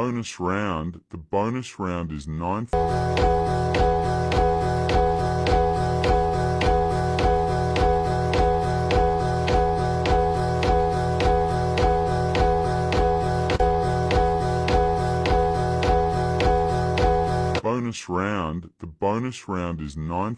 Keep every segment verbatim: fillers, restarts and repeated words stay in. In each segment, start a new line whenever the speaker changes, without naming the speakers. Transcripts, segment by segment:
Bonus round. The bonus round is nine. Bonus round. The bonus round is nine.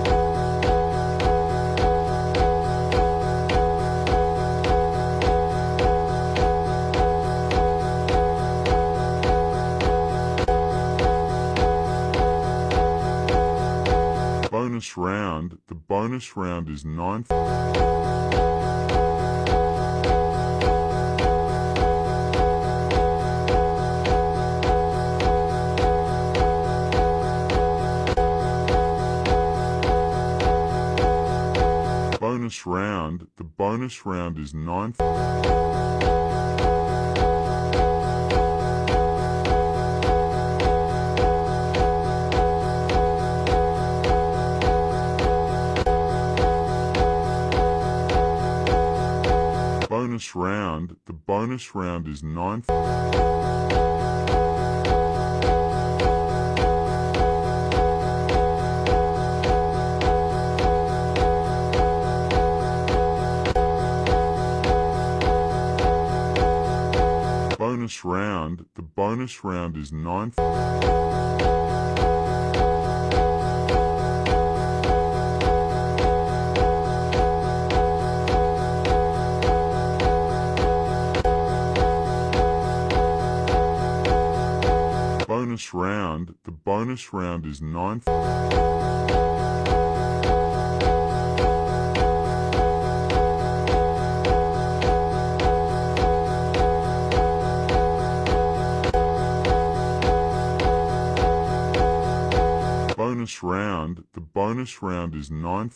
Bonus round. The bonus round is nine. Bonus round. The bonus round is nine. Bonus round. The bonus round is nine. Bonus round. The bonus round is nine. Bonus round. The bonus round is nine. Bonus round. The bonus round is nine.